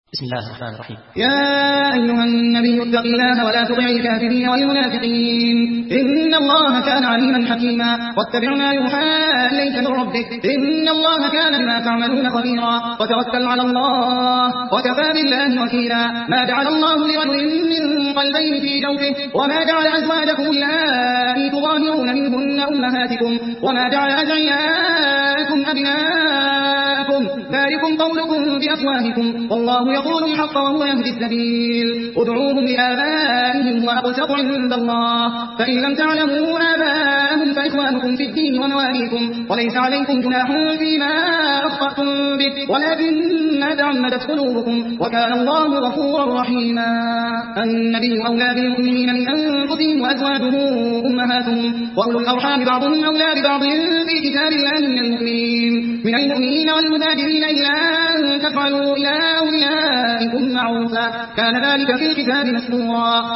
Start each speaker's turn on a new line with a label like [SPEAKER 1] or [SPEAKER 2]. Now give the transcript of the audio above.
[SPEAKER 1] بسم الله الرحمن الرحيم.
[SPEAKER 2] يا أيها النبي اتق الله ولا تطع الكافرين والمنافقين إن الله كان عليما حكيما واتبع ما يوحى إليك من ربك إن الله كان بما تعملون خبيرا وتوكل على الله وكفى بالله وكيلا ما جعل الله لرجل من قلبين في جوفه وما جعل أزواجكم اللائي تظاهرون منهن أمهاتكم وما جعل أدعياءكم أبناءكم ذلكم قولكم بأفواهكم والله يقول الحق وهو يهدي السبيل ادعوهم لآبائهم وأقسط عند الله فإن لم تعلموا آباءهم فإخوانكم في الدين ومواليكم وليس عليكم جناح فيما أخطأتم به ولكن ما تعمدت قلوبكم وكان الله غفورا رحيما. النبي أولى بالمؤمنين من أنفسهم وأزواجه أمهاتهم وأولو الأرحام بعضهم أولى ببعض في كتاب الله من المؤمنين والمهاجرين إلا أن تفعلوا إلى أوليائكم معروفا كان ذلك في الكتاب مسطورا.